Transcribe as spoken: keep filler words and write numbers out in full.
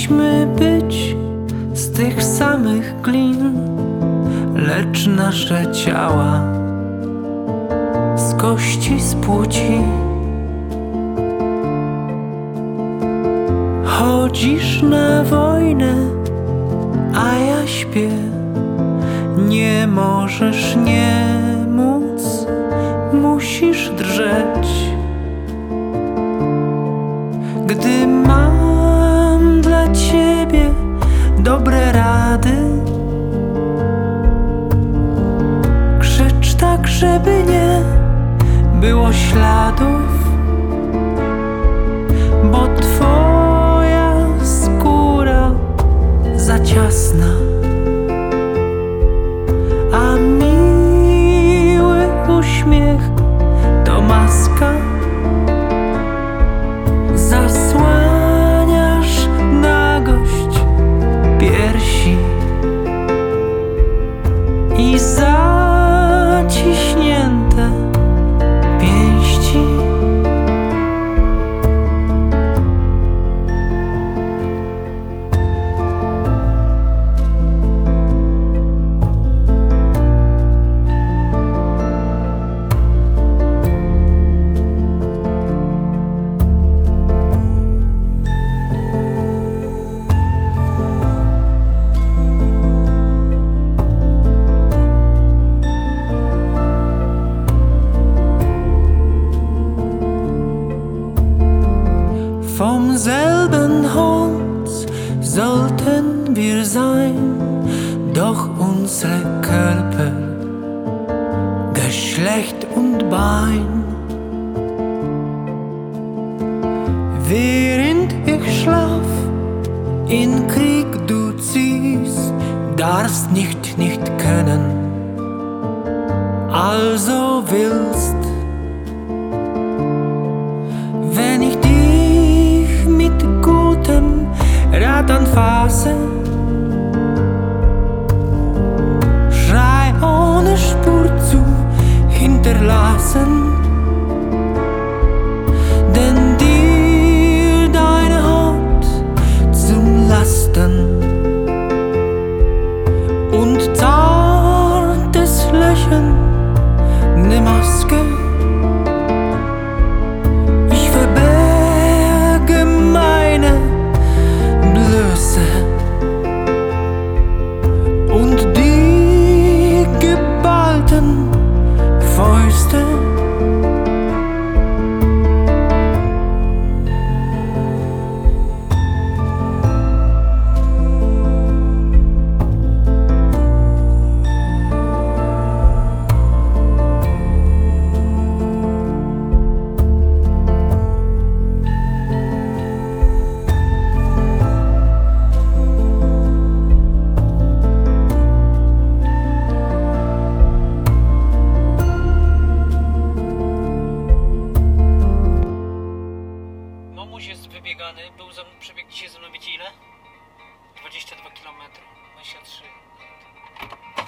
Mogliśmy być z tych samych glin, lecz nasze ciała z kości, z płci. Chodzisz na wojnę, a ja śpię. Nie możesz nie móc, musisz drżeć. Gdy mam dla ciebie dobre rady, krzycz tak, żeby nie było śladów, bo twoja skóra za ciasna, a miły uśmiech to maska. Zasłaniasz nagość piersi i zaciśnięte pięści. Vom selben Holz sollten wir sein, doch unsere Körper, Geschlecht und Bein. Während ich schlaf, in Krieg du ziehst, darfst nicht nicht können, also willst. Wenn ich dich mit gutem Rat anfasse, schrei ohne Spur zu hinterlassen, denn dir deine Haut zum Lasten und zartes Lächeln ne Maske. Ich verberge meine Blöße und die geballten Fäuste. Mamuś jest wybiegany, był za mną, przebiegł dzisiaj ze mną, wiecie ile? dwadzieścia dwa kilometry, dwadzieścia trzy.